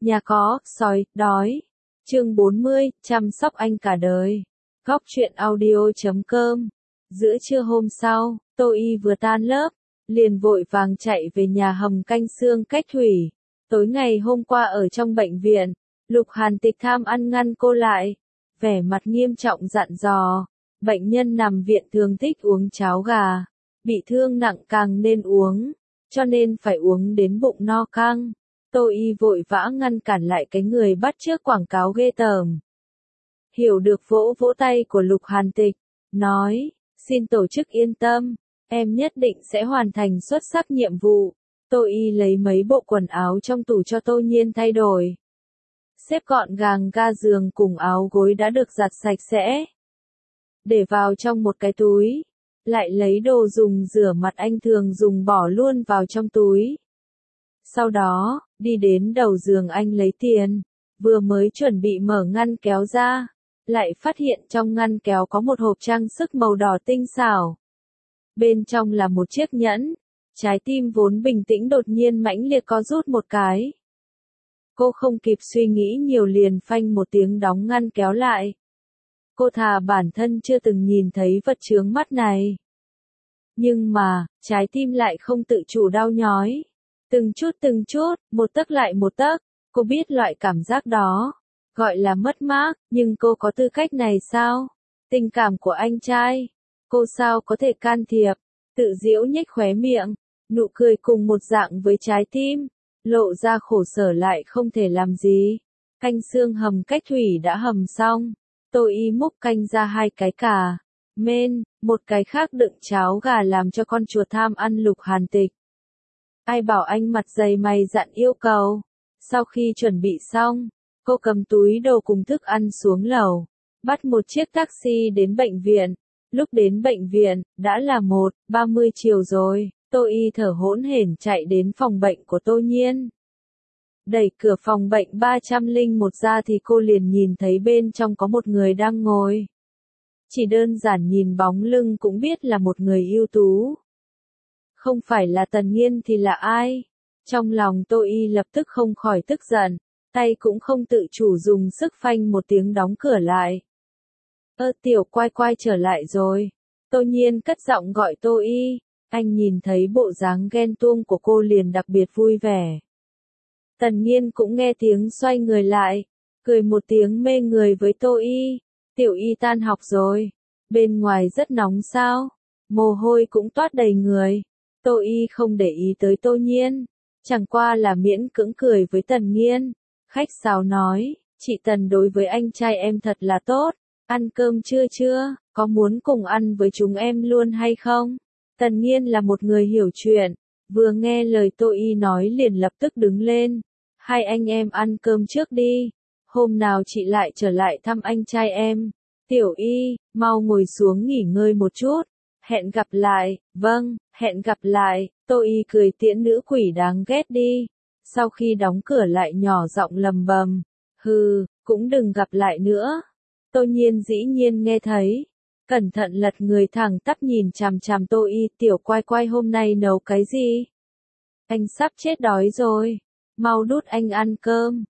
Nhà có, sói, đói. Chương 40, chăm sóc anh cả đời. Góc truyện audio.com. Giữa trưa hôm sau, Tô Y vừa tan lớp, liền vội vàng chạy về nhà hầm canh xương cách thủy. Tối ngày hôm qua ở trong bệnh viện, Lục Hàn Tịch tham ăn ngăn cô lại, vẻ mặt nghiêm trọng dặn dò, bệnh nhân nằm viện thường thích uống cháo gà, bị thương nặng càng nên uống, cho nên phải uống đến bụng no căng. Tô Y vội vã ngăn cản lại cái người bắt chước quảng cáo ghê tởm. Hiểu được vỗ vỗ tay của Lục Hàn Tịch, nói, xin tổ chức yên tâm, em nhất định sẽ hoàn thành xuất sắc nhiệm vụ. Tô Y lấy mấy bộ quần áo trong tủ cho Tô Nhiên thay đổi. Xếp gọn gàng ga giường cùng áo gối đã được giặt sạch sẽ. Để vào trong một cái túi, lại lấy đồ dùng rửa mặt anh thường dùng bỏ luôn vào trong túi. Sau đó, đi đến đầu giường anh lấy tiền, vừa mới chuẩn bị mở ngăn kéo ra, lại phát hiện trong ngăn kéo có một hộp trang sức màu đỏ tinh xảo. Bên trong là một chiếc nhẫn, trái tim vốn bình tĩnh đột nhiên mãnh liệt co rút một cái. Cô không kịp suy nghĩ nhiều liền phanh một tiếng đóng ngăn kéo lại. Cô thà bản thân chưa từng nhìn thấy vật chướng mắt này. Nhưng mà, trái tim lại không tự chủ đau nhói. Từng chút, một tấc lại một tấc, cô biết loại cảm giác đó, gọi là mất mát, nhưng cô có tư cách này sao? Tình cảm của anh trai, cô sao có thể can thiệp? Tự giễu nhếch khóe miệng, nụ cười cùng một dạng với trái tim, lộ ra khổ sở lại không thể làm gì. Canh xương hầm cách thủy đã hầm xong, Tô Y múc canh ra 2 cái cà men, một cái khác đựng cháo gà làm cho con chuột tham ăn Lục Hàn Tịch. Ai bảo anh mặt dày mày dặn yêu cầu. Sau khi chuẩn bị xong, cô cầm túi đồ cùng thức ăn xuống lầu, bắt một chiếc taxi đến bệnh viện. Lúc đến bệnh viện, đã là 1:30 chiều rồi. Tô Y thở hổn hển chạy đến phòng bệnh của Tô Nhiên. Đẩy cửa phòng bệnh 301 ra thì cô liền nhìn thấy bên trong có một người đang ngồi. Chỉ đơn giản nhìn bóng lưng cũng biết là một người ưu tú. Không phải là Tần Nghiên thì là ai? Trong lòng Tô Y lập tức không khỏi tức giận, tay cũng không tự chủ dùng sức phanh một tiếng đóng cửa lại. Tiểu Quai Quai trở lại rồi. Tô Nhiên cất giọng gọi Tô Y, anh nhìn thấy bộ dáng ghen tuông của cô liền đặc biệt vui vẻ. Tần Nghiên cũng nghe tiếng xoay người lại, cười một tiếng mê người với Tô Y. Tiểu Y tan học rồi, bên ngoài rất nóng sao? Mồ hôi cũng toát đầy người. Tô Y không để ý tới Tô Nhiên, chẳng qua là miễn cưỡng cười với Tần Nghiên. Khách sáo nói, chị Tần đối với anh trai em thật là tốt, ăn cơm chưa, có muốn cùng ăn với chúng em luôn hay không? Tần Nghiên là một người hiểu chuyện, vừa nghe lời Tô Y nói liền lập tức đứng lên. Hai anh em ăn cơm trước đi, hôm nào chị lại trở lại thăm anh trai em. Tiểu Y, mau ngồi xuống nghỉ ngơi một chút. Hẹn gặp lại, vâng, hẹn gặp lại. Tô Y cười tiễn nữ quỷ đáng ghét đi. Sau khi đóng cửa lại nhỏ giọng lầm bầm, cũng đừng gặp lại nữa. Tô Nhiên dĩ nhiên nghe thấy, cẩn thận lật người thẳng tắp nhìn chằm chằm Tô Y. Tiểu Quai Quai hôm nay nấu cái gì? Anh sắp chết đói rồi, mau đút anh ăn cơm.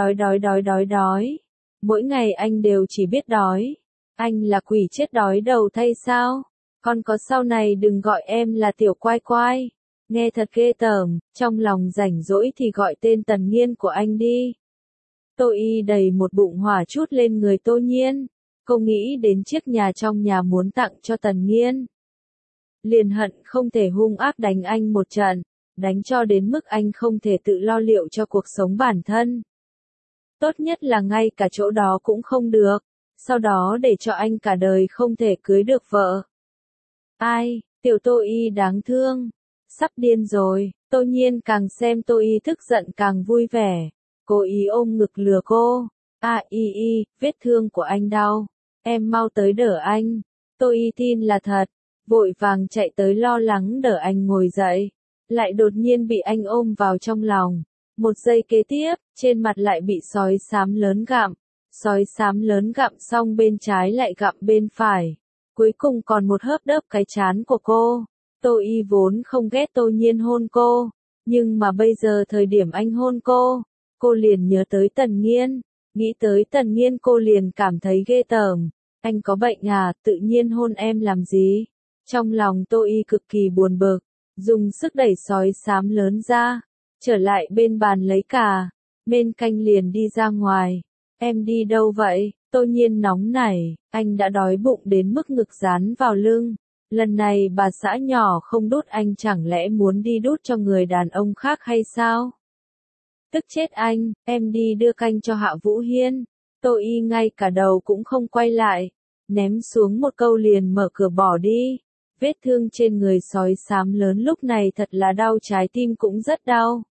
Đói. Mỗi ngày anh đều chỉ biết đói. Anh là quỷ chết đói đầu thay sao? Con có sau này đừng gọi em là Tiểu Quai Quai. Nghe thật ghê tởm, trong lòng rảnh rỗi thì gọi tên Tần Nghiên của anh đi. Tô Y đầy một bụng hỏa chút lên người Tô Nhiên. Cô nghĩ đến chiếc nhà trong nhà muốn tặng cho Tần Nghiên. Liền hận không thể hung ác đánh anh một trận, đánh cho đến mức anh không thể tự lo liệu cho cuộc sống bản thân. Tốt nhất là ngay cả chỗ đó cũng không được, sau đó để cho anh cả đời không thể cưới được vợ. Ai, tiểu Tô Y đáng thương, sắp điên rồi. Tô Nhiên càng xem Tô Y tức giận càng vui vẻ, cố ý ôm ngực lừa cô. Vết thương của anh đau, em mau tới đỡ anh. Tô Y tin là thật, vội vàng chạy tới lo lắng đỡ anh ngồi dậy, lại đột nhiên bị anh ôm vào trong lòng. Một giây kế tiếp, trên mặt lại bị sói xám lớn gặm. Sói xám lớn gặm xong bên trái lại gặm bên phải. Cuối cùng còn một hớp đớp cái trán của cô. Tô Y vốn không ghét Tô Nhiên hôn cô, nhưng mà bây giờ thời điểm anh hôn cô cô liền nhớ tới Tần Nghiên. Nghĩ tới Tần Nghiên cô liền cảm thấy ghê tởm. Anh có bệnh à, tự nhiên hôn em làm gì? Trong lòng Tô Y cực kỳ buồn bực, dùng sức đẩy sói xám lớn ra, trở lại bên bàn lấy cà, men canh liền đi ra ngoài. Em đi đâu vậy? Tô Nhiên nóng nảy, anh đã đói bụng đến mức ngực dán vào lưng. Lần này bà xã nhỏ không đút anh chẳng lẽ muốn đi đút cho người đàn ông khác hay sao? Tức chết anh, em đi đưa canh cho Hạ Vũ Hiên. Tô Y ngay cả đầu cũng không quay lại, ném xuống một câu liền mở cửa bỏ đi. Vết thương trên người sói xám lớn lúc này thật là đau, trái tim cũng rất đau.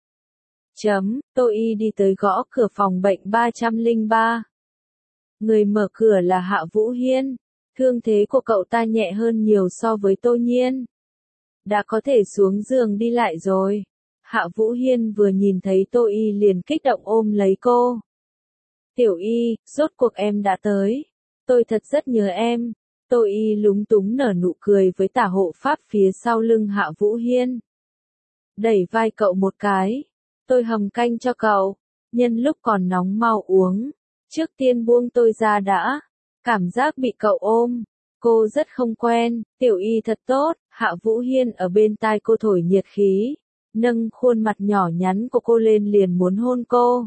Tô Y đi tới gõ cửa phòng bệnh 303. Người mở cửa là Hạ Vũ Hiên. Thương thế của cậu ta nhẹ hơn nhiều so với Tô Nhiên. Đã có thể xuống giường đi lại rồi. Hạ Vũ Hiên vừa nhìn thấy Tô Y liền kích động ôm lấy cô. Tiểu Y, rốt cuộc em đã tới. Tôi thật rất nhớ em. Tô Y lúng túng nở nụ cười với tả hộ pháp phía sau lưng Hạ Vũ Hiên. Đẩy vai cậu một cái. Tôi hầm canh cho cậu. Nhân lúc còn nóng mau uống. Trước tiên buông tôi ra đã. Cảm giác bị cậu ôm. Cô rất không quen. Tiểu Y thật tốt. Hạ Vũ Hiên ở bên tai cô thổi nhiệt khí. Nâng khuôn mặt nhỏ nhắn của cô lên liền muốn hôn cô.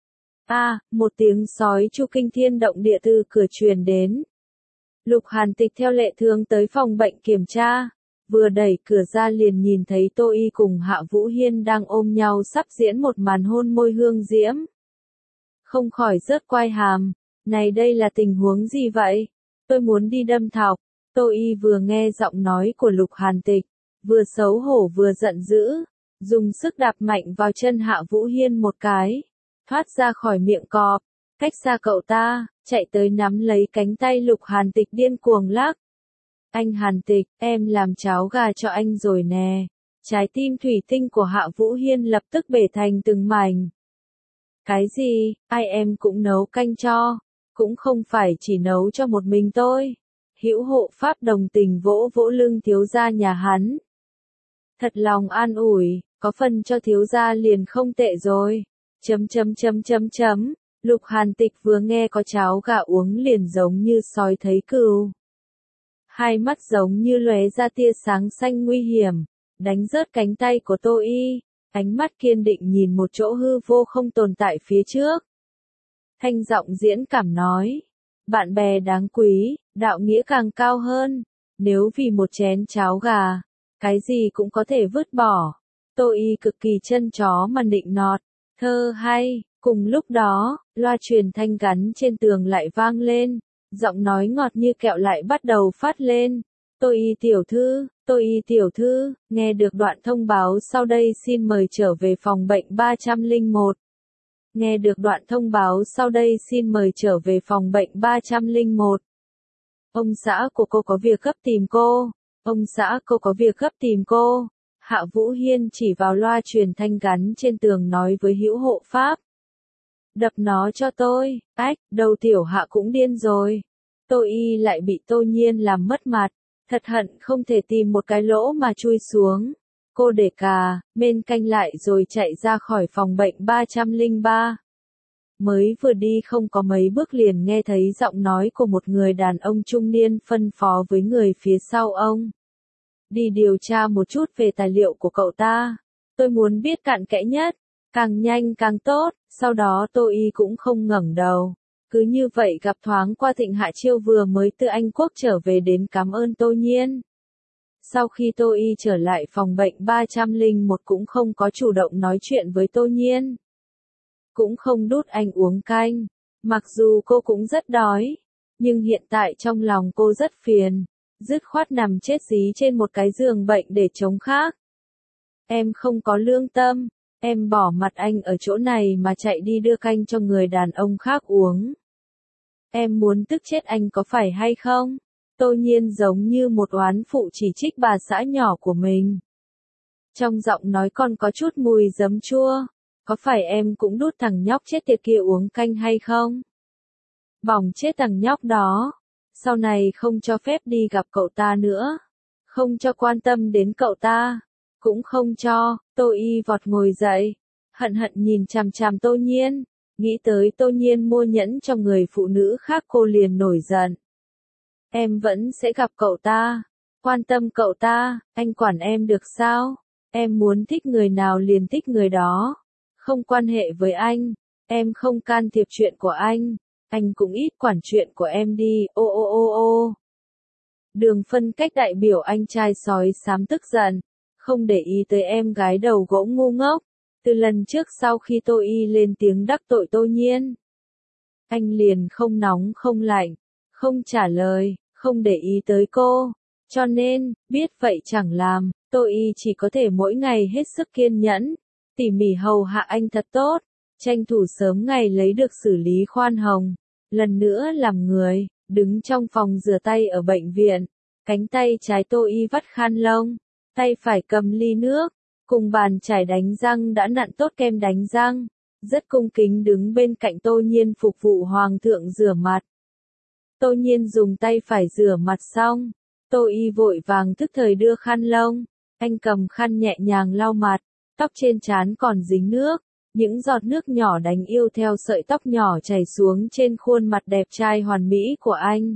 Một tiếng sói chu kinh thiên động địa từ cửa truyền đến. Lục Hàn Tịch theo lệ thường tới phòng bệnh kiểm tra. Vừa đẩy cửa ra liền nhìn thấy Tô Y cùng Hạ Vũ Hiên đang ôm nhau sắp diễn một màn hôn môi hương diễm. Không khỏi rớt quai hàm. Này đây là tình huống gì vậy? Tôi muốn đi đâm thọc. Tô Y vừa nghe giọng nói của Lục Hàn Tịch, vừa xấu hổ vừa giận dữ, dùng sức đạp mạnh vào chân Hạ Vũ Hiên một cái, thoát ra khỏi miệng cọp, cách xa cậu ta, chạy tới nắm lấy cánh tay Lục Hàn Tịch điên cuồng lắc. Anh Hàn Tịch, em làm cháo gà cho anh rồi nè. Trái tim thủy tinh của Hạ Vũ Hiên lập tức bể thành từng mảnh. Cái gì, ai em cũng nấu canh cho, cũng không phải chỉ nấu cho một mình tôi. Hữu hộ pháp đồng tình vỗ vỗ lưng thiếu gia nhà hắn. Thật lòng an ủi, có phần cho thiếu gia liền không tệ rồi. Lục Hàn Tịch vừa nghe có cháo gà uống liền giống như sói thấy cừu. Hai mắt giống như lóe ra tia sáng xanh nguy hiểm, đánh rớt cánh tay của Tô Y, ánh mắt kiên định nhìn một chỗ hư vô không tồn tại phía trước. Thanh giọng diễn cảm nói, bạn bè đáng quý, đạo nghĩa càng cao hơn, nếu vì một chén cháo gà, cái gì cũng có thể vứt bỏ. Tô Y cực kỳ chân chó mà nịnh nọt, thơ hay, cùng lúc đó, loa truyền thanh gắn trên tường lại vang lên, giọng nói ngọt như kẹo lại bắt đầu phát lên. Tô Y tiểu thư, nghe được đoạn thông báo sau đây xin mời trở về phòng bệnh 301. Nghe được đoạn thông báo sau đây xin mời trở về phòng bệnh 301. Ông xã của cô có việc gấp tìm cô. Ông xã cô có việc gấp tìm cô. Hạ Vũ Hiên chỉ vào loa truyền thanh gắn trên tường nói với hữu hộ pháp. Đập nó cho tôi. Đầu tiểu Hạ cũng điên rồi. Tô Y lại bị Tô Nhiên làm mất mặt. Thật hận không thể tìm một cái lỗ mà chui xuống. Cô để cà, men canh lại rồi chạy ra khỏi phòng bệnh 303. Mới vừa đi không có mấy bước liền nghe thấy giọng nói của một người đàn ông trung niên phân phó với người phía sau ông. Đi điều tra một chút về tài liệu của cậu ta. Tôi muốn biết cặn kẽ nhất, càng nhanh càng tốt. Sau đó Tô Y cũng không ngẩng đầu. Cứ như vậy gặp thoáng qua Thịnh Hạ Chiêu vừa mới từ Anh Quốc trở về đến cảm ơn Tô Nhiên. Sau khi Tô Y trở lại phòng bệnh 301 cũng không có chủ động nói chuyện với Tô Nhiên. Cũng không đút anh uống canh. Mặc dù cô cũng rất đói. Nhưng hiện tại trong lòng cô rất phiền. Dứt khoát nằm chết dí trên một cái giường bệnh để chống khác. Em không có lương tâm. Em bỏ mặt anh ở chỗ này mà chạy đi đưa canh cho người đàn ông khác uống. Em muốn tức chết anh có phải hay không? Tô Nhiên giống như một oán phụ chỉ trích bà xã nhỏ của mình. Trong giọng nói còn có chút mùi giấm chua. Có phải em cũng đút thằng nhóc chết tiệt kia uống canh hay không? Bỏng chết thằng nhóc đó. Sau này không cho phép đi gặp cậu ta nữa. Không cho quan tâm đến cậu ta. Cũng không cho. Tô Y vọt ngồi dậy. hận hận nhìn chằm chằm Tô Nhiên, nghĩ tới Tô Nhiên mua nhẫn cho người phụ nữ khác cô liền nổi giận. Em vẫn sẽ gặp cậu ta, quan tâm cậu ta, anh quản em được sao? Em muốn thích người nào liền thích người đó, không quan hệ với anh, em không can thiệp chuyện của anh cũng ít quản chuyện của em đi, ô ô ô ô. Đường Phân Cách đại biểu anh trai sói xám tức giận, không để ý tới em gái đầu gỗ ngu ngốc. Từ lần trước sau khi Tô Y lên tiếng đắc tội Tô Nhiên, anh liền không nóng không lạnh, không trả lời, không để ý tới cô. Cho nên, biết vậy chẳng làm, Tô Y chỉ có thể mỗi ngày hết sức kiên nhẫn, tỉ mỉ hầu hạ anh thật tốt, tranh thủ sớm ngày lấy được xử lý khoan hồng. Lần nữa làm người, đứng trong phòng rửa tay ở bệnh viện, cánh tay trái Tô Y vắt khăn lông, tay phải cầm ly nước, cùng bàn chải đánh răng đã nặn tốt kem đánh răng, rất cung kính đứng bên cạnh Tô Nhiên phục vụ hoàng thượng rửa mặt. Tô Nhiên dùng tay phải rửa mặt xong, Tô Y vội vàng tức thời đưa khăn lông, anh cầm khăn nhẹ nhàng lau mặt, tóc trên trán còn dính nước, những giọt nước nhỏ đánh yêu theo sợi tóc nhỏ chảy xuống trên khuôn mặt đẹp trai hoàn mỹ của anh.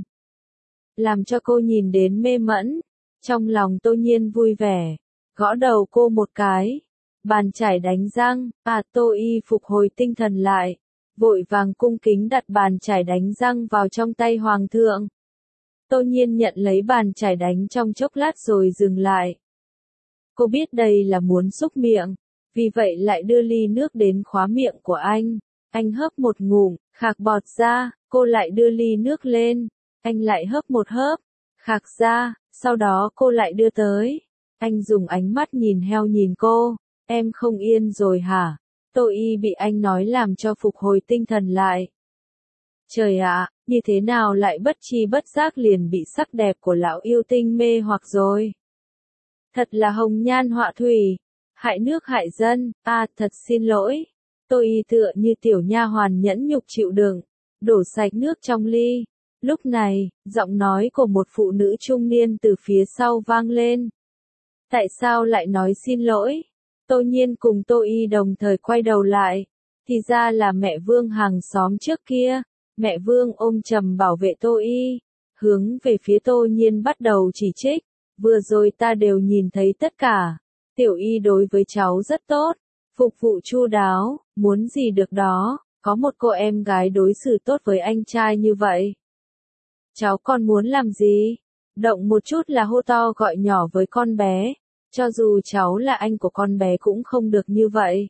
Làm cho cô nhìn đến mê mẫn, trong lòng Tô Nhiên vui vẻ, gõ đầu cô một cái, bàn chải đánh răng, Tô Y phục hồi tinh thần lại, vội vàng cung kính đặt bàn chải đánh răng vào trong tay hoàng thượng. Tô Nhiên nhận lấy bàn chải đánh trong chốc lát rồi dừng lại. Cô biết đây là muốn xúc miệng, vì vậy lại đưa ly nước đến khóa miệng của anh hớp một ngụm, khạc bọt ra, cô lại đưa ly nước lên, anh lại hớp một hớp, khạc ra, sau đó cô lại đưa tới. Anh dùng ánh mắt nhìn heo nhìn cô, em không yên rồi hả? Tô Y bị anh nói làm cho phục hồi tinh thần lại. Trời ạ, như thế nào lại bất tri bất giác liền bị sắc đẹp của lão yêu tinh mê hoặc rồi. Thật là hồng nhan họa thủy, hại nước hại dân, thật xin lỗi. Tô Y tựa như tiểu nha hoàn nhẫn nhục chịu đựng, đổ sạch nước trong ly. Lúc này, giọng nói của một phụ nữ trung niên từ phía sau vang lên. Tại sao lại nói xin lỗi? Tô Nhiên cùng Tô Y đồng thời quay đầu lại. Thì ra là mẹ Vương hàng xóm trước kia. Mẹ Vương ôm chầm bảo vệ Tô Y, hướng về phía Tô Nhiên bắt đầu chỉ trích. Vừa rồi ta đều nhìn thấy tất cả. Tiểu Y đối với cháu rất tốt, phục vụ chu đáo, muốn gì được đó, có một cô em gái đối xử tốt với anh trai như vậy. Cháu còn muốn làm gì? Động một chút là hô to gọi nhỏ với con bé, cho dù cháu là anh của con bé cũng không được như vậy.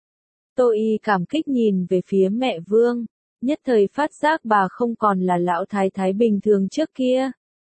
Tô Y cảm kích nhìn về phía mẹ Vương, nhất thời phát giác bà không còn là lão thái thái bình thường trước kia.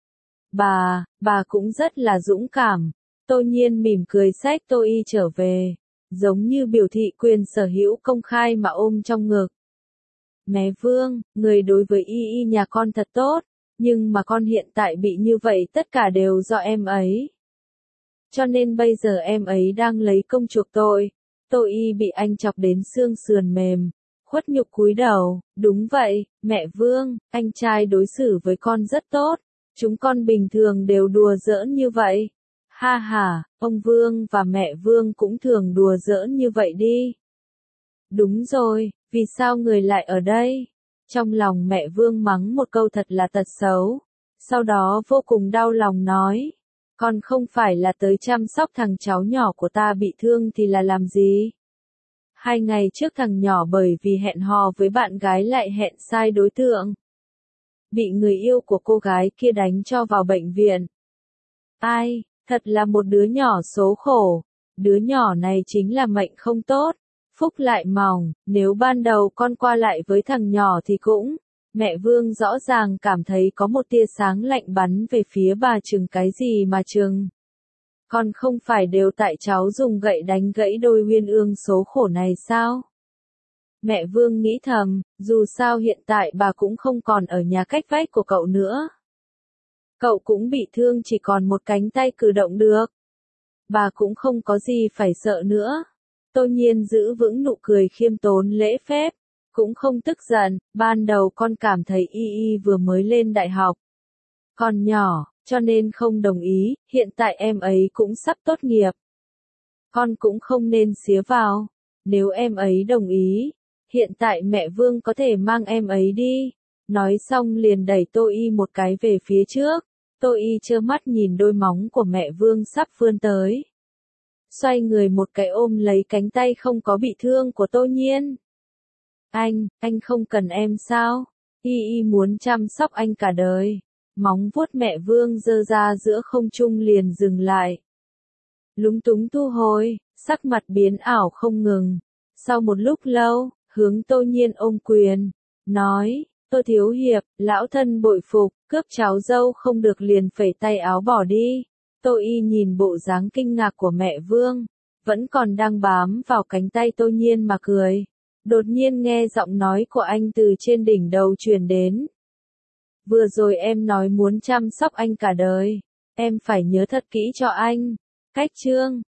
Bà cũng rất là dũng cảm. Tô Nhiên mỉm cười xách Tô Y trở về, giống như biểu thị quyền sở hữu công khai mà ôm trong ngực. Mẹ Vương, người đối với Y nhà con thật tốt, nhưng mà con hiện tại bị như vậy tất cả đều do em ấy. Cho nên bây giờ em ấy đang lấy công chuộc tội. Tô Y bị anh chọc đến xương sườn mềm, khuất nhục cúi đầu, đúng vậy, mẹ Vương, anh trai đối xử với con rất tốt, chúng con bình thường đều đùa giỡn như vậy. Ha ha, ông Vương và mẹ Vương cũng thường đùa giỡn như vậy đi. Đúng rồi, vì sao người lại ở đây? Trong lòng mẹ Vương mắng một câu thật là tật xấu, sau đó vô cùng đau lòng nói. Con không phải là tới chăm sóc thằng cháu nhỏ của ta bị thương thì là làm gì? 2 ngày trước thằng nhỏ bởi vì hẹn hò với bạn gái lại hẹn sai đối tượng. Bị người yêu của cô gái kia đánh cho vào bệnh viện. Ai, thật là một đứa nhỏ số khổ. Đứa nhỏ này chính là mệnh không tốt, phúc lại mỏng, nếu ban đầu con qua lại với thằng nhỏ thì cũng. Mẹ Vương rõ ràng cảm thấy có một tia sáng lạnh bắn về phía bà chừng cái gì mà chừng. Con không phải đều tại cháu dùng gậy đánh gãy đôi uyên ương số khổ này sao? Mẹ Vương nghĩ thầm, dù sao hiện tại bà cũng không còn ở nhà cách vách của cậu nữa. Cậu cũng bị thương chỉ còn một cánh tay cử động được. Bà cũng không có gì phải sợ nữa. Tô Nhiên giữ vững nụ cười khiêm tốn lễ phép, cũng không tức giận, ban đầu con cảm thấy Y vừa mới lên đại học. Còn nhỏ, cho nên không đồng ý, hiện tại em ấy cũng sắp tốt nghiệp. Con cũng không nên xía vào. Nếu em ấy đồng ý, hiện tại mẹ Vương có thể mang em ấy đi. Nói xong liền đẩy Tô Y một cái về phía trước. Tô Y trơ mắt nhìn đôi móng của mẹ Vương sắp vươn tới. Xoay người một cái ôm lấy cánh tay không có bị thương của Tô Nhiên. Anh không cần em sao? Y muốn chăm sóc anh cả đời. Móng vuốt mẹ Vương giơ ra giữa không trung liền dừng lại. Lúng túng thu hồi, sắc mặt biến ảo không ngừng. Sau một lúc lâu, hướng Tô Nhiên ôm quyền, nói, Tô Thiếu Hiệp, lão thân bội phục, cướp cháu dâu không được liền phẩy tay áo bỏ đi. Tô Y nhìn bộ dáng kinh ngạc của mẹ Vương, vẫn còn đang bám vào cánh tay Tô Nhiên mà cười. Đột nhiên nghe giọng nói của anh từ trên đỉnh đầu truyền đến. Vừa rồi em nói muốn chăm sóc anh cả đời, em phải nhớ thật kỹ cho anh. Cách chương